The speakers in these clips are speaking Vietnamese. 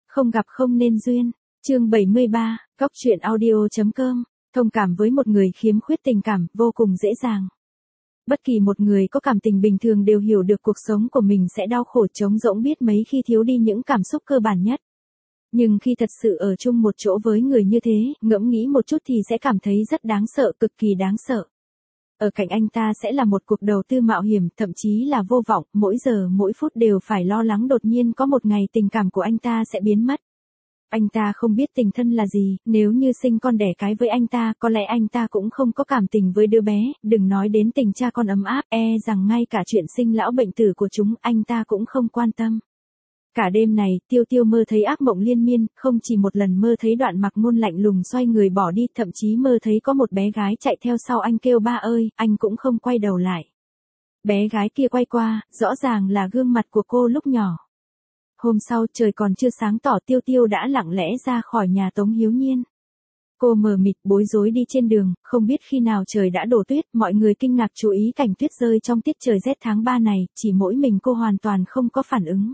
Không gặp không nên duyên. Chương 73, Cóc truyện audio.com. Thông cảm với một người khiếm khuyết tình cảm vô cùng dễ dàng. Bất kỳ một người có cảm tình bình thường đều hiểu được cuộc sống của mình sẽ đau khổ trống rỗng biết mấy khi thiếu đi những cảm xúc cơ bản nhất. Nhưng khi thật sự ở chung một chỗ với người như thế, ngẫm nghĩ một chút thì sẽ cảm thấy rất đáng sợ, cực kỳ đáng sợ. Ở cạnh anh ta sẽ là một cuộc đầu tư mạo hiểm, thậm chí là vô vọng, mỗi giờ mỗi phút đều phải lo lắng đột nhiên có một ngày tình cảm của anh ta sẽ biến mất. Anh ta không biết tình thân là gì, nếu như sinh con đẻ cái với anh ta, có lẽ anh ta cũng không có cảm tình với đứa bé, đừng nói đến tình cha con ấm áp, rằng ngay cả chuyện sinh lão bệnh tử của chúng anh ta cũng không quan tâm. Cả đêm này, Tiêu Tiêu mơ thấy ác mộng liên miên, không chỉ một lần mơ thấy Đoạn Mặc Ngôn lạnh lùng xoay người bỏ đi, thậm chí mơ thấy có một bé gái chạy theo sau anh kêu ba ơi, anh cũng không quay đầu lại. Bé gái kia quay qua, rõ ràng là gương mặt của cô lúc nhỏ. Hôm sau trời còn chưa sáng tỏ Tiêu Tiêu đã lặng lẽ ra khỏi nhà Tống Hiếu Nhiên. Cô mờ mịt bối rối đi trên đường, không biết khi nào trời đã đổ tuyết, mọi người kinh ngạc chú ý cảnh tuyết rơi trong tiết trời rét tháng 3 này, chỉ mỗi mình cô hoàn toàn không có phản ứng.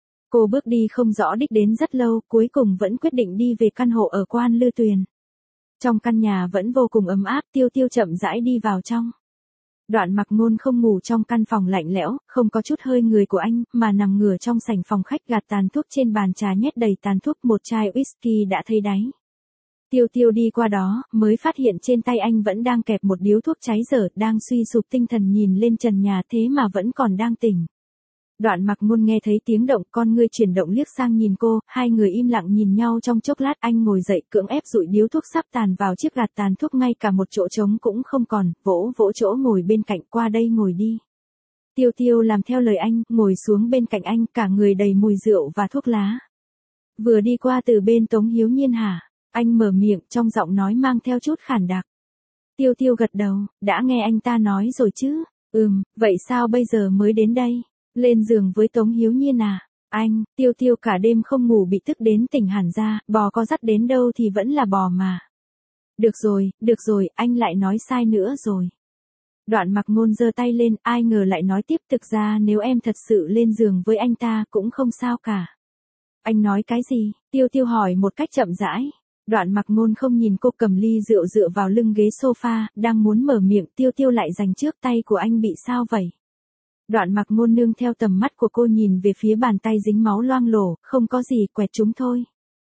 Cô bước đi không rõ đích đến rất lâu, cuối cùng vẫn quyết định đi về căn hộ ở Quan Lư Tuyền. Trong căn nhà vẫn vô cùng ấm áp, Tiêu Tiêu chậm rãi đi vào trong. Đoạn Mặc Ngôn không ngủ trong căn phòng lạnh lẽo, không có chút hơi người của anh, mà nằm ngửa trong sảnh phòng khách gạt tàn thuốc trên bàn trà nhét đầy tàn thuốc, một chai whisky đã thấy đáy. Tiêu Tiêu đi qua đó, mới phát hiện trên tay anh vẫn đang kẹp một điếu thuốc cháy dở, đang suy sụp tinh thần nhìn lên trần nhà thế mà vẫn còn đang tỉnh. Đoạn Mặc Ngôn nghe thấy tiếng động, con ngươi chuyển động liếc sang nhìn cô, hai người im lặng nhìn nhau trong chốc lát, anh ngồi dậy cưỡng ép dụi điếu thuốc sắp tàn vào chiếc gạt tàn thuốc, ngay cả một chỗ trống cũng không còn, vỗ vỗ chỗ ngồi bên cạnh, qua đây ngồi đi. Tiêu Tiêu làm theo lời anh, ngồi xuống bên cạnh anh, cả người đầy mùi rượu và thuốc lá. Vừa đi qua từ bên Tống Hiếu Nhiên hả? Anh mở miệng, trong giọng nói mang theo chút khản đặc. Tiêu Tiêu gật đầu, đã nghe anh ta nói rồi chứ? Vậy sao bây giờ mới đến đây? Lên giường với Tống Hiếu Nhiên à? Anh, Tiêu Tiêu cả đêm không ngủ bị tức đến tỉnh hẳn ra, bò có dắt đến đâu thì vẫn là bò mà. Được rồi, anh lại nói sai nữa rồi. Đoạn Mặc Ngôn giơ tay lên, ai ngờ lại nói tiếp, thực ra nếu em thật sự lên giường với anh ta cũng không sao cả. Anh nói cái gì? Tiêu Tiêu hỏi một cách chậm rãi. Đoạn Mặc Ngôn không nhìn cô, cầm ly rượu dựa vào lưng ghế sofa, đang muốn mở miệng, Tiêu Tiêu lại giành trước, tay của anh bị sao vậy? Đoạn Mặc Ngôn nương theo tầm mắt của cô nhìn về phía bàn tay dính máu loang lổ, không có gì, quẹt chúng thôi.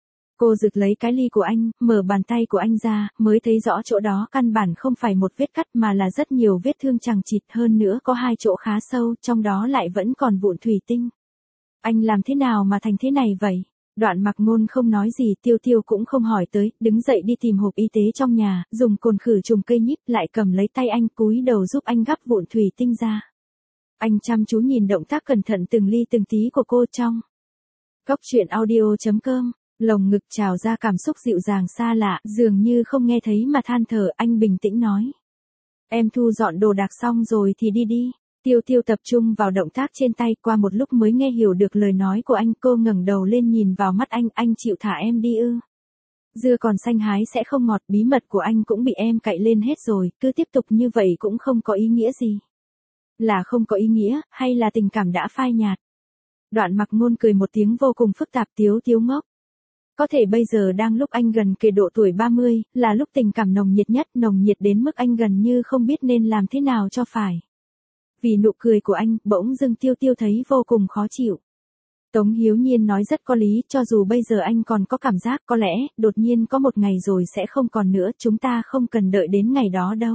Cô giựt lấy cái ly của anh, mở bàn tay của anh ra, mới thấy rõ chỗ đó căn bản không phải một vết cắt mà là rất nhiều vết thương chằng chịt, hơn nữa có hai chỗ khá sâu, trong đó lại vẫn còn vụn thủy tinh. Anh làm thế nào mà thành thế này vậy? Đoạn Mặc Ngôn không nói gì, Tiêu Tiêu cũng không hỏi tới, đứng dậy đi tìm hộp y tế trong nhà, dùng cồn khử trùng cây nhíp, lại cầm lấy tay anh, cúi đầu giúp anh gắp vụn thủy tinh ra. Anh chăm chú nhìn động tác cẩn thận từng ly từng tí của cô trong. Cóc truyện audio.com, lồng ngực trào ra cảm xúc dịu dàng xa lạ, dường như không nghe thấy mà than thở, anh bình tĩnh nói. Em thu dọn đồ đạc xong rồi thì đi đi. Tiêu Tiêu tập trung vào động tác trên tay, qua một lúc mới nghe hiểu được lời nói của anh, cô ngẩng đầu lên nhìn vào mắt anh chịu thả em đi ư? Dưa còn xanh hái sẽ không ngọt, bí mật của anh cũng bị em cậy lên hết rồi, cứ tiếp tục như vậy cũng không có ý nghĩa gì. Là không có ý nghĩa, hay là tình cảm đã phai nhạt? Đoạn Mặc Ngôn cười một tiếng vô cùng phức tạp, Tiêu ngốc. Có thể bây giờ đang lúc anh gần kề độ tuổi 30, là lúc tình cảm nồng nhiệt nhất, nồng nhiệt đến mức anh gần như không biết nên làm thế nào cho phải. Vì nụ cười của anh, bỗng dưng Tiêu thấy vô cùng khó chịu. Tống Hiếu Nhiên nói rất có lý, cho dù bây giờ anh còn có cảm giác, có lẽ, đột nhiên có một ngày rồi sẽ không còn nữa, chúng ta không cần đợi đến ngày đó đâu.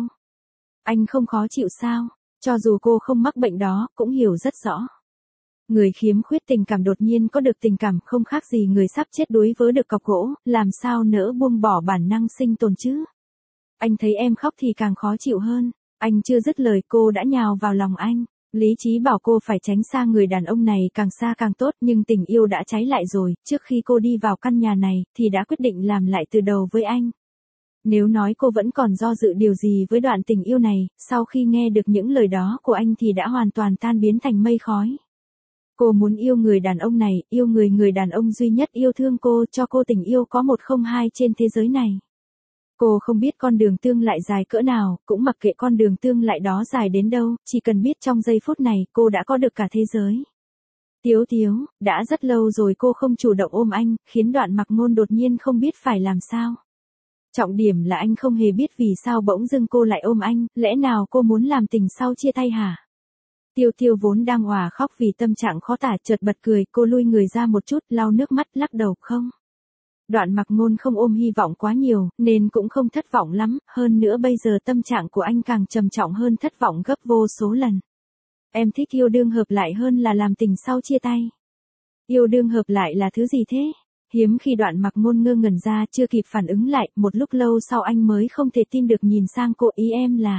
Anh không khó chịu sao? Cho dù cô không mắc bệnh đó, cũng hiểu rất rõ. Người khiếm khuyết tình cảm đột nhiên có được tình cảm không khác gì người sắp chết đuối vớ được cọc gỗ, làm sao nỡ buông bỏ bản năng sinh tồn chứ? Anh thấy em khóc thì càng khó chịu hơn. Anh chưa dứt lời cô đã nhào vào lòng anh. Lý trí bảo cô phải tránh xa người đàn ông này, càng xa càng tốt, nhưng tình yêu đã cháy lại rồi, trước khi cô đi vào căn nhà này, thì đã quyết định làm lại từ đầu với anh. Nếu nói cô vẫn còn do dự điều gì với đoạn tình yêu này, sau khi nghe được những lời đó của anh thì đã hoàn toàn tan biến thành mây khói. Cô muốn yêu người đàn ông này, yêu người đàn ông duy nhất yêu thương cô, cho cô tình yêu có một không hai trên thế giới này. Cô không biết con đường tương lại dài cỡ nào, cũng mặc kệ con đường tương lại đó dài đến đâu, chỉ cần biết trong giây phút này cô đã có được cả thế giới. Tiếu Tiếu, đã rất lâu rồi cô không chủ động ôm anh, khiến Đoạn Mặc Ngôn đột nhiên không biết phải làm sao. Trọng điểm là anh không hề biết vì sao bỗng dưng cô lại ôm anh, lẽ nào cô muốn làm tình sau chia tay hả? Tiêu Tiêu vốn đang òa khóc vì tâm trạng khó tả chợt bật cười, cô lui người ra một chút, lau nước mắt lắc đầu không. Đoạn Mặc Ngôn không ôm hy vọng quá nhiều, nên cũng không thất vọng lắm, hơn nữa bây giờ tâm trạng của anh càng trầm trọng hơn thất vọng gấp vô số lần. Em thích yêu đương hợp lại hơn là làm tình sau chia tay. Yêu đương hợp lại là thứ gì thế? Hiếm khi Đoạn Mặc Ngôn ngơ ngẩn ra chưa kịp phản ứng lại, một lúc lâu sau anh mới không thể tin được nhìn sang cô, ý em là.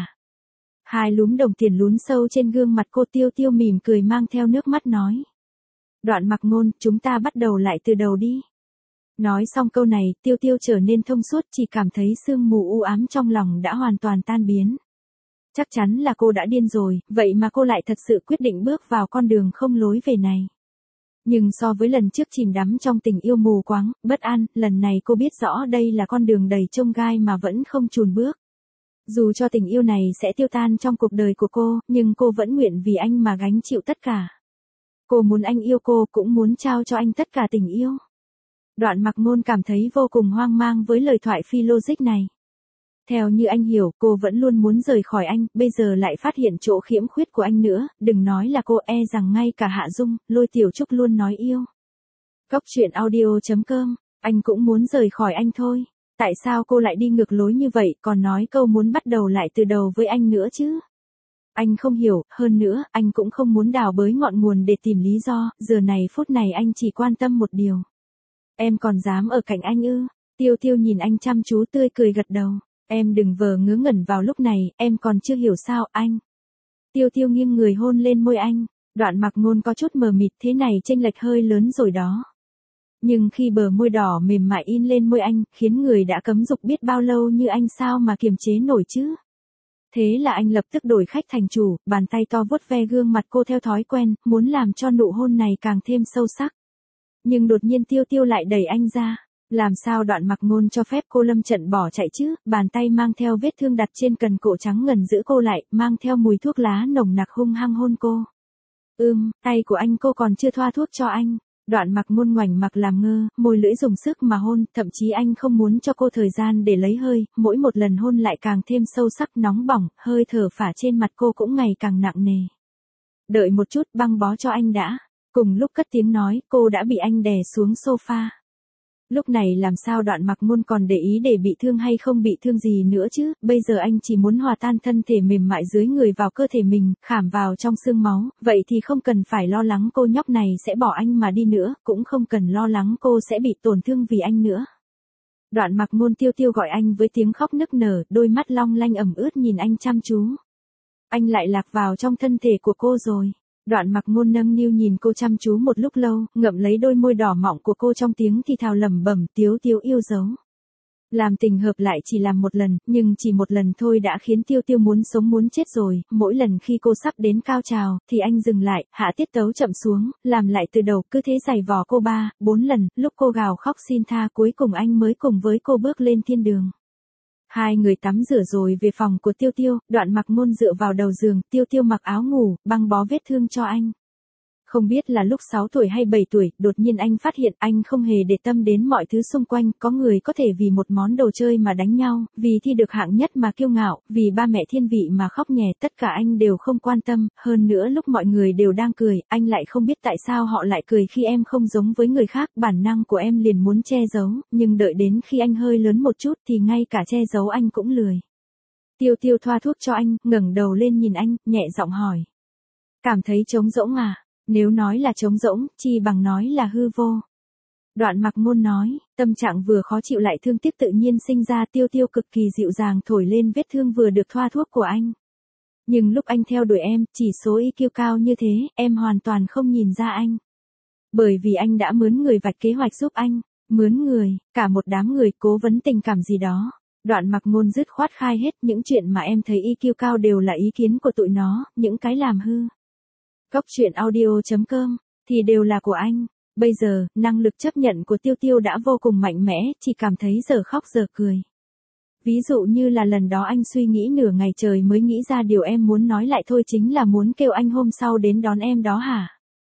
Hai lúm đồng tiền lún sâu trên gương mặt cô. Tiêu Tiêu mỉm cười mang theo nước mắt nói. Đoạn Mặc Ngôn, chúng ta bắt đầu lại từ đầu đi. Nói xong câu này, Tiêu Tiêu trở nên thông suốt, chỉ cảm thấy sương mù u ám trong lòng đã hoàn toàn tan biến. Chắc chắn là cô đã điên rồi, vậy mà cô lại thật sự quyết định bước vào con đường không lối về này. Nhưng so với lần trước chìm đắm trong tình yêu mù quáng, bất an, lần này cô biết rõ đây là con đường đầy chông gai mà vẫn không chùn bước. Dù cho tình yêu này sẽ tiêu tan trong cuộc đời của cô, nhưng cô vẫn nguyện vì anh mà gánh chịu tất cả. Cô muốn anh yêu cô, cũng muốn trao cho anh tất cả tình yêu. Đoạn Mặc Ngôn cảm thấy vô cùng hoang mang với lời thoại phi logic này. Theo như anh hiểu, cô vẫn luôn muốn rời khỏi anh, bây giờ lại phát hiện chỗ khiếm khuyết của anh nữa, đừng nói là cô, rằng ngay cả Hạ Dung, Lôi Tiểu Trúc luôn nói yêu. Cốc truyện audio.com, anh cũng muốn rời khỏi anh thôi. Tại sao cô lại đi ngược lối như vậy, còn nói câu muốn bắt đầu lại từ đầu với anh nữa chứ? Anh không hiểu, hơn nữa, anh cũng không muốn đào bới ngọn nguồn để tìm lý do, giờ này phút này anh chỉ quan tâm một điều. Em còn dám ở cạnh anh ư? Tiêu Tiêu nhìn anh chăm chú tươi cười gật đầu. Em đừng vờ ngớ ngẩn vào lúc này, em còn chưa hiểu sao, anh. Tiêu Tiêu nghiêng người hôn lên môi anh. Đoạn Mặc Ngôn có chút mờ mịt, thế này chênh lệch hơi lớn rồi đó. Nhưng khi bờ môi đỏ mềm mại in lên môi anh, khiến người đã cấm dục biết bao lâu như anh sao mà kiềm chế nổi chứ. Thế là anh lập tức đổi khách thành chủ, bàn tay to vuốt ve gương mặt cô theo thói quen, muốn làm cho nụ hôn này càng thêm sâu sắc. Nhưng đột nhiên Tiêu Tiêu lại đẩy anh ra. Làm sao Đoạn Mặc Ngôn cho phép cô lâm trận bỏ chạy chứ, bàn tay mang theo vết thương đặt trên cần cổ trắng ngần giữ cô lại, mang theo mùi thuốc lá nồng nặc hung hăng hôn cô. Tay của anh cô còn chưa thoa thuốc cho anh. Đoạn Mặc Ngôn ngoảnh mặt làm ngơ, môi lưỡi dùng sức mà hôn, thậm chí anh không muốn cho cô thời gian để lấy hơi, mỗi một lần hôn lại càng thêm sâu sắc nóng bỏng, hơi thở phả trên mặt cô cũng ngày càng nặng nề. Đợi một chút, băng bó cho anh đã. Cùng lúc cất tiếng nói, cô đã bị anh đè xuống sofa. Lúc này làm sao Đoạn Mặc Ngôn còn để ý để bị thương hay không bị thương gì nữa chứ, bây giờ anh chỉ muốn hòa tan thân thể mềm mại dưới người vào cơ thể mình, khảm vào trong xương máu, vậy thì không cần phải lo lắng cô nhóc này sẽ bỏ anh mà đi nữa, cũng không cần lo lắng cô sẽ bị tổn thương vì anh nữa. Đoạn Mặc Ngôn Tiêu Tiêu gọi anh với tiếng khóc nức nở, đôi mắt long lanh ẩm ướt nhìn anh chăm chú. Anh lại lạc vào trong thân thể của cô rồi. Đoạn Mặc Ngôn nâng niu nhìn cô chăm chú một lúc lâu, ngậm lấy đôi môi đỏ mọng của cô trong tiếng thì thào lẩm bẩm, Tiếu Tiếu yêu dấu. Làm tình hợp lại chỉ làm một lần, nhưng chỉ một lần thôi đã khiến Tiêu Tiêu muốn sống muốn chết rồi, mỗi lần khi cô sắp đến cao trào, thì anh dừng lại, hạ tiết tấu chậm xuống, làm lại từ đầu, cứ thế giày vò cô 3-4 lần, lúc cô gào khóc xin tha cuối cùng anh mới cùng với cô bước lên thiên đường. Hai người tắm rửa rồi về phòng của Tiêu Tiêu, Đoạn Mặc Ngôn dựa vào đầu giường, Tiêu Tiêu mặc áo ngủ, băng bó vết thương cho anh. Không biết là lúc 6 tuổi hay 7 tuổi, đột nhiên anh phát hiện anh không hề để tâm đến mọi thứ xung quanh, có người có thể vì một món đồ chơi mà đánh nhau, vì thi được hạng nhất mà kiêu ngạo, vì ba mẹ thiên vị mà khóc nhè, tất cả anh đều không quan tâm, hơn nữa lúc mọi người đều đang cười, anh lại không biết tại sao họ lại cười khi em không giống với người khác, bản năng của em liền muốn che giấu, nhưng đợi đến khi anh hơi lớn một chút thì ngay cả che giấu anh cũng lười. Tiêu Tiêu thoa thuốc cho anh, ngẩng đầu lên nhìn anh, nhẹ giọng hỏi. Cảm thấy trống rỗng à? Nếu nói là trống rỗng, chi bằng nói là hư vô. Đoạn Mặc Ngôn nói, tâm trạng vừa khó chịu lại thương tiếc tự nhiên sinh ra. Tiêu Tiêu cực kỳ dịu dàng thổi lên vết thương vừa được thoa thuốc của anh. Nhưng lúc anh theo đuổi em, chỉ số IQ cao như thế, em hoàn toàn không nhìn ra anh. Bởi vì anh đã mướn người vạch kế hoạch giúp anh. Mướn người, cả một đám người cố vấn tình cảm gì đó. Đoạn Mặc Ngôn dứt khoát khai hết, những chuyện mà em thấy IQ cao đều là ý kiến của tụi nó, những cái làm hư. Cốc truyện audio.com, thì đều là của anh. Bây giờ, năng lực chấp nhận của Tiêu Tiêu đã vô cùng mạnh mẽ, chỉ cảm thấy giờ khóc giờ cười. Ví dụ như là lần đó anh suy nghĩ nửa ngày trời mới nghĩ ra điều em muốn nói lại thôi, chính là muốn kêu anh hôm sau đến đón em đó hả?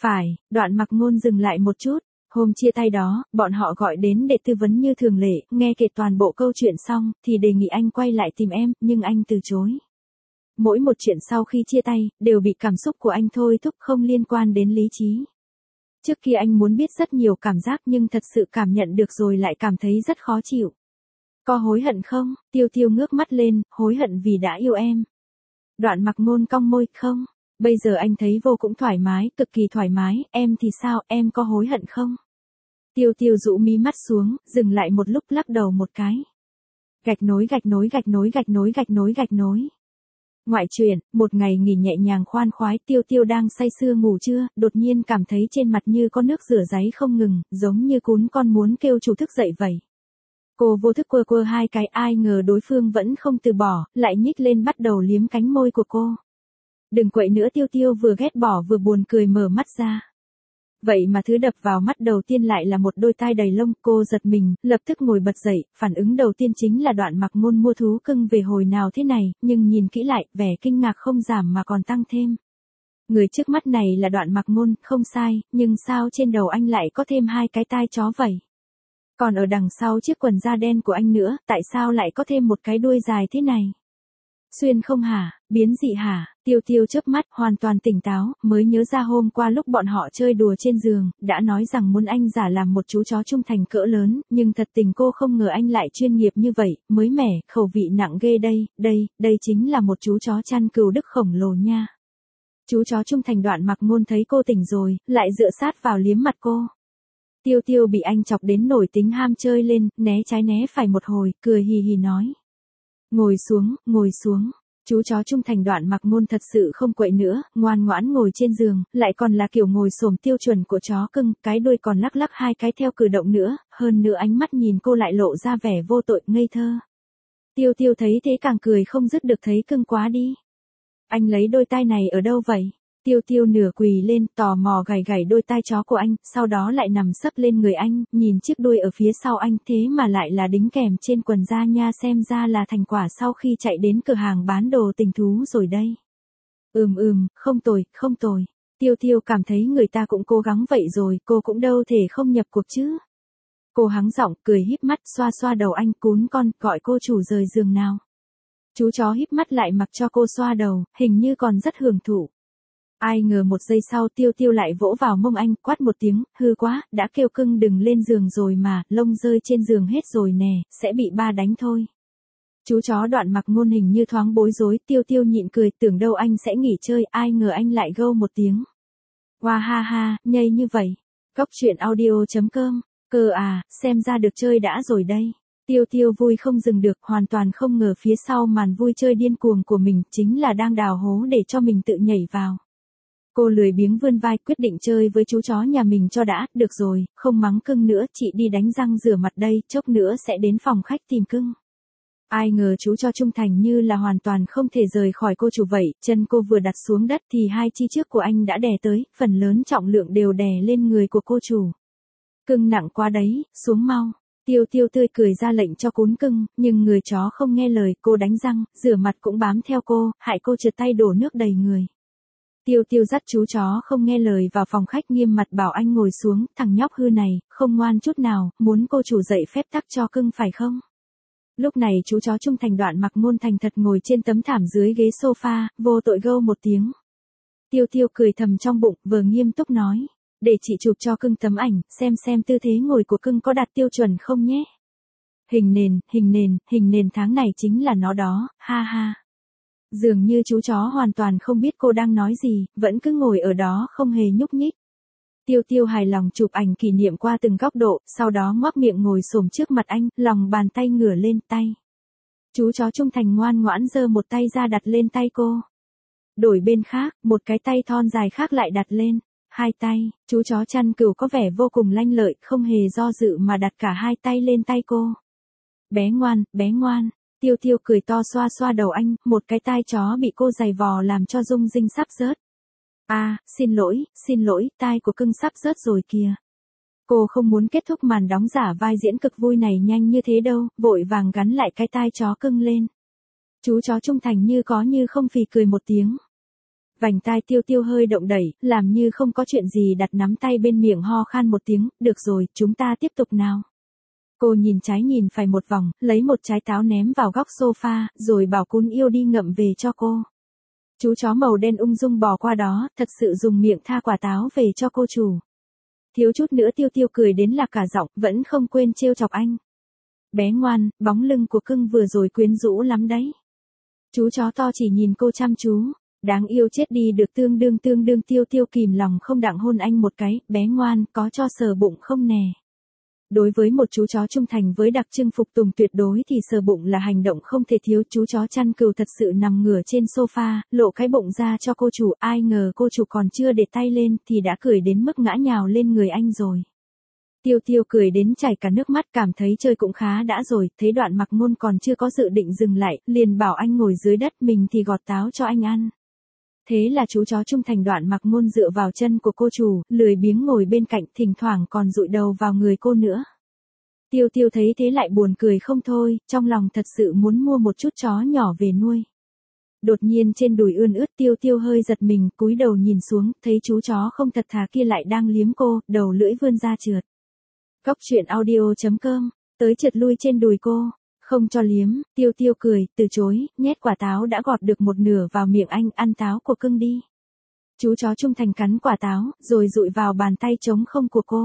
Phải, Đoạn Mặc Ngôn dừng lại một chút. Hôm chia tay đó, bọn họ gọi đến để tư vấn như thường lệ, nghe kể toàn bộ câu chuyện xong, thì đề nghị anh quay lại tìm em, nhưng anh từ chối. Mỗi một chuyện sau khi chia tay, đều bị cảm xúc của anh thôi thúc không liên quan đến lý trí. Trước kia anh muốn biết rất nhiều cảm giác nhưng thật sự cảm nhận được rồi lại cảm thấy rất khó chịu. Có hối hận không? Tiêu Tiêu ngước mắt lên, hối hận vì đã yêu em. Đoạn Mặc Ngôn cong môi, không. Bây giờ anh thấy vô cùng thoải mái, cực kỳ thoải mái, em thì sao, em có hối hận không? Tiêu Tiêu rũ mí mắt xuống, dừng lại một lúc lắc đầu một cái. Gạch nối gạch nối gạch nối gạch nối gạch nối gạch nối. Ngoại truyện, một ngày nghỉ nhẹ nhàng khoan khoái, Tiêu Tiêu đang say sưa ngủ trưa, đột nhiên cảm thấy trên mặt như có nước rửa ráy không ngừng, giống như cún con muốn kêu chủ thức dậy vậy. Cô vô thức quơ quơ hai cái, ai ngờ đối phương vẫn không từ bỏ, lại nhích lên bắt đầu liếm cánh môi của cô. Đừng quậy nữa, Tiêu Tiêu vừa ghét bỏ vừa buồn cười mở mắt ra. Vậy mà thứ đập vào mắt đầu tiên lại là một đôi tai đầy lông, cô giật mình, lập tức ngồi bật dậy, phản ứng đầu tiên chính là Đoạn Mặc Ngôn mua thú cưng về hồi nào thế này, nhưng nhìn kỹ lại, vẻ kinh ngạc không giảm mà còn tăng thêm. Người trước mắt này là Đoạn Mặc Ngôn, không sai, nhưng sao trên đầu anh lại có thêm hai cái tai chó vậy? Còn ở đằng sau chiếc quần da đen của anh nữa, tại sao lại có thêm một cái đuôi dài thế này? Xuyên không hả, biến dị hả? Tiêu Tiêu chớp mắt, hoàn toàn tỉnh táo, mới nhớ ra hôm qua lúc bọn họ chơi đùa trên giường, đã nói rằng muốn anh giả làm một chú chó trung thành cỡ lớn, nhưng thật tình cô không ngờ anh lại chuyên nghiệp như vậy, mới mẻ, khẩu vị nặng ghê đây chính là một chú chó chăn cừu Đức khổng lồ nha. Chú chó trung thành. Đoạn Mặc Ngôn thấy cô tỉnh rồi, lại dựa sát vào liếm mặt cô. Tiêu Tiêu bị anh chọc đến nổi tính ham chơi lên, né trái né phải một hồi, cười hì hì nói. Ngồi xuống, ngồi xuống. Chú chó trung thành. Đoạn Mặc Ngôn thật sự không quậy nữa, ngoan ngoãn ngồi trên giường, lại còn là kiểu ngồi xổm tiêu chuẩn của chó cưng, cái đuôi còn lắc lắc hai cái theo cử động nữa, hơn nữa ánh mắt nhìn cô lại lộ ra vẻ vô tội, ngây thơ. Tiêu Tiêu thấy thế càng cười không dứt được, thấy cưng quá đi. Anh lấy đôi tai này ở đâu vậy? Tiêu Tiêu nửa quỳ lên, tò mò gảy gảy đôi tai chó của anh, sau đó lại nằm sấp lên người anh, nhìn chiếc đuôi ở phía sau anh, thế mà lại là đính kèm trên quần da nha, xem ra là thành quả sau khi chạy đến cửa hàng bán đồ tình thú rồi đây. Không tồi, không tồi. Tiêu Tiêu cảm thấy người ta cũng cố gắng vậy rồi, cô cũng đâu thể không nhập cuộc chứ. Cô hắng giọng, cười híp mắt, xoa xoa đầu anh, cún con, gọi cô chủ rời giường nào. Chú chó híp mắt lại mặc cho cô xoa đầu, hình như còn rất hưởng thụ. Ai ngờ một giây sau Tiêu Tiêu lại vỗ vào mông anh, quát một tiếng, hư quá, đã kêu cưng đừng lên giường rồi mà, lông rơi trên giường hết rồi nè, sẽ bị ba đánh thôi. Chú chó Đoạn Mặc Ngôn hình như thoáng bối rối, Tiêu Tiêu nhịn cười, tưởng đâu anh sẽ nghỉ chơi, ai ngờ anh lại gâu một tiếng. Wow ha ha, nhây như vậy. Cóc truyện audio.com, cơ à, xem ra được chơi đã rồi đây. Tiêu Tiêu vui không dừng được, hoàn toàn không ngờ phía sau màn vui chơi điên cuồng của mình chính là đang đào hố để cho mình tự nhảy vào. Cô lười biếng vươn vai, quyết định chơi với chú chó nhà mình cho đã, được rồi, không mắng cưng nữa, chị đi đánh răng rửa mặt đây, chốc nữa sẽ đến phòng khách tìm cưng. Ai ngờ chú cho trung thành như là hoàn toàn không thể rời khỏi cô chủ vậy, chân cô vừa đặt xuống đất thì hai chi trước của anh đã đè tới, phần lớn trọng lượng đều đè lên người của cô chủ. Cưng nặng quá đấy, xuống mau. Tiêu Tiêu tươi cười ra lệnh cho cún cưng, nhưng người chó không nghe lời, cô đánh răng, rửa mặt cũng bám theo cô, hại cô trượt tay đổ nước đầy người. Tiêu Tiêu dắt chú chó không nghe lời vào phòng khách, nghiêm mặt bảo anh ngồi xuống, thằng nhóc hư này, không ngoan chút nào, muốn cô chủ dạy phép tắc cho cưng phải không? Lúc này chú chó trung thành Đoạn Mặc Ngôn thành thật ngồi trên tấm thảm dưới ghế sofa, vô tội gâu một tiếng. Tiêu Tiêu cười thầm trong bụng, vừa nghiêm túc nói, để chị chụp cho cưng tấm ảnh, xem tư thế ngồi của cưng có đạt tiêu chuẩn không nhé. Hình nền tháng này chính là nó đó, ha ha. Dường như chú chó hoàn toàn không biết cô đang nói gì, vẫn cứ ngồi ở đó không hề nhúc nhích. Tiêu Tiêu hài lòng chụp ảnh kỷ niệm qua từng góc độ, sau đó ngoác miệng ngồi xổm trước mặt anh, lòng bàn tay ngửa lên tay. Chú chó trung thành ngoan ngoãn giơ một tay ra đặt lên tay cô. Đổi bên khác, một cái tay thon dài khác lại đặt lên. Hai tay, chú chó chăn cừu có vẻ vô cùng lanh lợi, không hề do dự mà đặt cả hai tay lên tay cô. Bé ngoan. Tiêu Tiêu cười to xoa xoa đầu anh, một cái tai chó bị cô giày vò làm cho rung rinh sắp rớt. Xin lỗi, tai của cưng sắp rớt rồi kìa. Cô không muốn kết thúc màn đóng giả vai diễn cực vui này nhanh như thế đâu, vội vàng gắn lại cái tai chó cưng lên. Chú chó trung thành như có như không phì cười một tiếng. Vành tai Tiêu Tiêu hơi động đẩy, làm như không có chuyện gì đặt nắm tay bên miệng ho khan một tiếng, được rồi, chúng ta tiếp tục nào. Cô nhìn trái nhìn phải một vòng, lấy một trái táo ném vào góc sofa, rồi bảo Cún Yêu đi ngậm về cho cô. Chú chó màu đen ung dung bò qua đó, thật sự dùng miệng tha quả táo về cho cô chủ. Thiếu chút nữa Tiêu Tiêu cười đến lạc cả giọng, vẫn không quên trêu chọc anh. Bé ngoan, bóng lưng của cưng vừa rồi quyến rũ lắm đấy. Chú chó to chỉ nhìn cô chăm chú. Đáng yêu chết đi được tương đương Tiêu Tiêu kìm lòng không đặng hôn anh một cái, bé ngoan, có cho sờ bụng không nè. Đối với một chú chó trung thành với đặc trưng phục tùng tuyệt đối thì sờ bụng là hành động không thể thiếu. Chú chó chăn cừu thật sự nằm ngửa trên sofa, lộ cái bụng ra cho cô chủ, ai ngờ cô chủ còn chưa để tay lên thì đã cười đến mức ngã nhào lên người anh rồi. Tiêu Tiêu cười đến chảy cả nước mắt, cảm thấy chơi cũng khá đã rồi, thấy Đoạn Mặc Ngôn còn chưa có dự định dừng lại, liền bảo anh ngồi dưới đất, mình thì gọt táo cho anh ăn. Thế là chú chó trung thành Đoạn Mặc Ngôn dựa vào chân của cô chủ, lười biếng ngồi bên cạnh, thỉnh thoảng còn dụi đầu vào người cô nữa. Tiêu Tiêu thấy thế lại buồn cười không thôi, trong lòng thật sự muốn mua một chút chó nhỏ về nuôi. Đột nhiên trên đùi ươn ướt Tiêu Tiêu hơi giật mình, cúi đầu nhìn xuống, thấy chú chó không thật thà kia lại đang liếm cô, đầu lưỡi vươn ra trượt. Góc truyện audio.com, tới trượt lui trên đùi cô. Không cho liếm, Tiêu Tiêu cười, từ chối, nhét quả táo đã gọt được một nửa vào miệng anh, ăn táo của cưng đi. Chú chó trung thành cắn quả táo, rồi dụi vào bàn tay trống không của cô.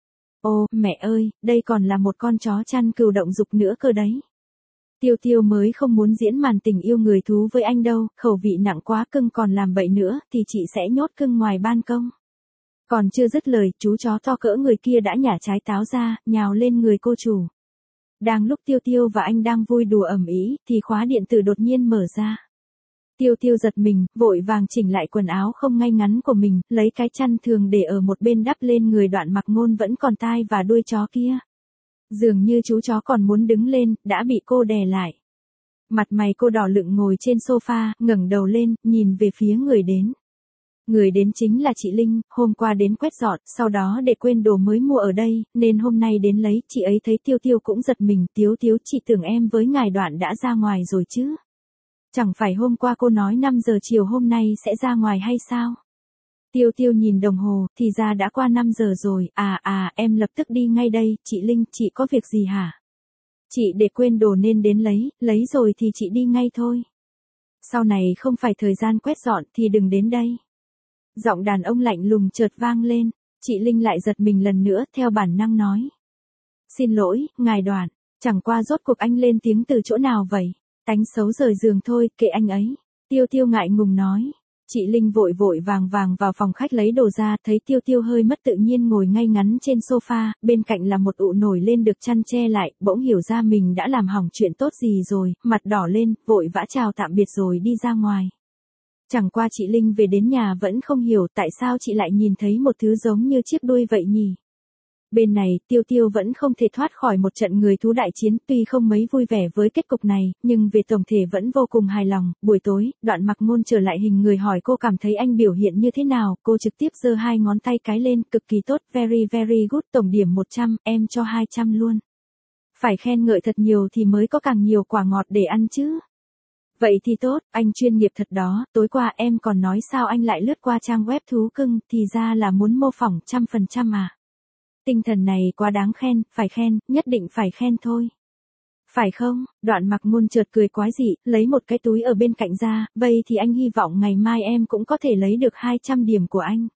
Ô, mẹ ơi, đây còn là một con chó chăn cừu động dục nữa cơ đấy. Tiêu Tiêu mới không muốn diễn màn tình yêu người thú với anh đâu, khẩu vị nặng quá, cưng còn làm bậy nữa thì chị sẽ nhốt cưng ngoài ban công. Còn chưa dứt lời, chú chó to cỡ người kia đã nhả trái táo ra, nhào lên người cô chủ. Đang lúc Tiêu Tiêu và anh đang vui đùa ầm ĩ, thì khóa điện tử đột nhiên mở ra. Tiêu Tiêu giật mình, vội vàng chỉnh lại quần áo không ngay ngắn của mình, lấy cái chăn thường để ở một bên đắp lên người Đoạn Mặc Ngôn vẫn còn tai và đuôi chó kia. Dường như chú chó còn muốn đứng lên, đã bị cô đè lại. Mặt mày cô đỏ lựng ngồi trên sofa, ngẩng đầu lên, nhìn về phía người đến. Người đến chính là chị Linh, hôm qua đến quét dọn, sau đó để quên đồ mới mua ở đây, nên hôm nay đến lấy, chị ấy thấy Tiêu Tiêu cũng giật mình, Tiếu Tiếu chị tưởng em với ngài Đoạn đã ra ngoài rồi chứ. Chẳng phải hôm qua cô nói 5 giờ chiều hôm nay sẽ ra ngoài hay sao? Tiêu Tiêu nhìn đồng hồ, thì ra đã qua 5 giờ rồi, em lập tức đi ngay đây, chị Linh, chị có việc gì hả? Chị để quên đồ nên đến lấy rồi thì chị đi ngay thôi. Sau này không phải thời gian quét dọn thì đừng đến đây. Giọng đàn ông lạnh lùng chợt vang lên, chị Linh lại giật mình lần nữa theo bản năng nói. Xin lỗi, ngài Đoạn, chẳng qua rốt cuộc anh lên tiếng từ chỗ nào vậy? Tánh xấu rời giường thôi, kệ anh ấy. Tiêu Tiêu ngại ngùng nói. Chị Linh vội vàng vào phòng khách lấy đồ ra, thấy Tiêu Tiêu hơi mất tự nhiên ngồi ngay ngắn trên sofa, bên cạnh là một ụ nổi lên được chăn che lại, bỗng hiểu ra mình đã làm hỏng chuyện tốt gì rồi, mặt đỏ lên, vội vã chào tạm biệt rồi đi ra ngoài. Chẳng qua chị Linh về đến nhà vẫn không hiểu tại sao chị lại nhìn thấy một thứ giống như chiếc đuôi vậy nhỉ. Bên này, Tiêu Tiêu vẫn không thể thoát khỏi một trận người thú đại chiến, tuy không mấy vui vẻ với kết cục này, nhưng về tổng thể vẫn vô cùng hài lòng. Buổi tối, Đoạn Mặc Ngôn trở lại hình người hỏi cô cảm thấy anh biểu hiện như thế nào, cô trực tiếp giơ hai ngón tay cái lên, cực kỳ tốt, very good, tổng điểm 100, em cho 200 luôn. Phải khen ngợi thật nhiều thì mới có càng nhiều quả ngọt để ăn chứ. Vậy thì tốt, anh chuyên nghiệp thật đó, tối qua em còn nói sao anh lại lướt qua trang web thú cưng, thì ra là muốn mô phỏng 100% à. Tinh thần này quá đáng khen, phải khen, nhất định phải khen thôi. Phải không? Đoạn Mặc Ngôn chợt cười quái dị, lấy một cái túi ở bên cạnh ra, vậy thì anh hy vọng ngày mai em cũng có thể lấy được 200 điểm của anh.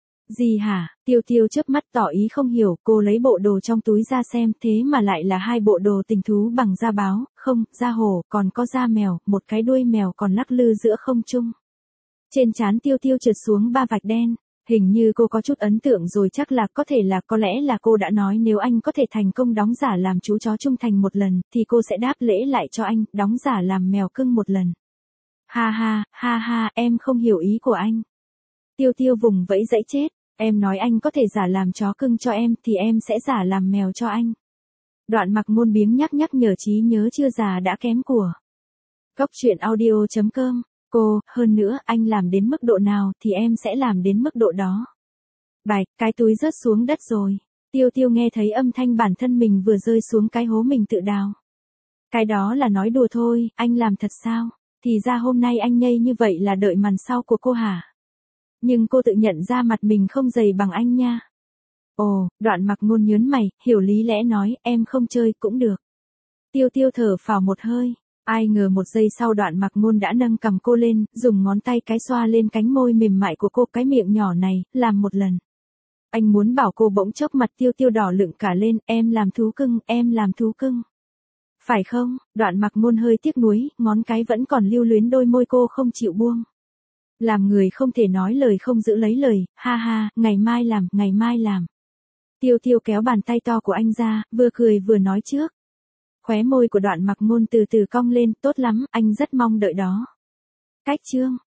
Gì hả? Tiêu Tiêu chớp mắt tỏ ý không hiểu, cô lấy bộ đồ trong túi ra xem, thế mà lại là hai bộ đồ tình thú bằng da báo, không, da hổ, còn có da mèo, một cái đuôi mèo còn lắc lư giữa không trung. Trên trán Tiêu Tiêu trượt xuống 3 vạch đen. Hình như cô có chút ấn tượng rồi, chắc là có lẽ là cô đã nói nếu anh có thể thành công đóng giả làm chú chó trung thành một lần, thì cô sẽ đáp lễ lại cho anh, đóng giả làm mèo cưng một lần. Ha, em không hiểu ý của anh. Tiêu Tiêu vùng vẫy dãy chết, em nói anh có thể giả làm chó cưng cho em, thì em sẽ giả làm mèo cho anh. Đoạn Mặc Ngôn biếng nhắc nhở trí nhớ chưa già đã kém của. Góc truyện audio.com. Cô, hơn nữa, anh làm đến mức độ nào thì em sẽ làm đến mức độ đó. Bạch, cái túi rớt xuống đất rồi. Tiêu Tiêu nghe thấy âm thanh bản thân mình vừa rơi xuống cái hố mình tự đào. Cái đó là nói đùa thôi, anh làm thật sao? Thì ra hôm nay anh nhây như vậy là đợi màn sau của cô hả? Nhưng cô tự nhận ra mặt mình không dày bằng anh nha. Ồ, Đoạn Mặc Ngôn nhớn mày, hiểu lý lẽ nói, em không chơi cũng được. Tiêu Tiêu thở phào một hơi. Ai ngờ một giây sau Đoạn Mặc Ngôn đã nâng cầm cô lên, dùng ngón tay cái xoa lên cánh môi mềm mại của cô, cái miệng nhỏ này, làm một lần. Anh muốn bảo cô, bỗng chốc mặt Tiêu Tiêu đỏ lựng cả lên, em làm thú cưng, em làm thú cưng. Phải không? Đoạn Mặc Ngôn hơi tiếc nuối, ngón cái vẫn còn lưu luyến đôi môi cô không chịu buông. Làm người không thể nói lời không giữ lấy lời, ha ha, ngày mai làm, ngày mai làm. Tiêu Tiêu kéo bàn tay to của anh ra, vừa cười vừa nói trước. Khóe môi của Đoạn Mặc Ngôn từ từ cong lên, tốt lắm, anh rất mong đợi đó. Cách chương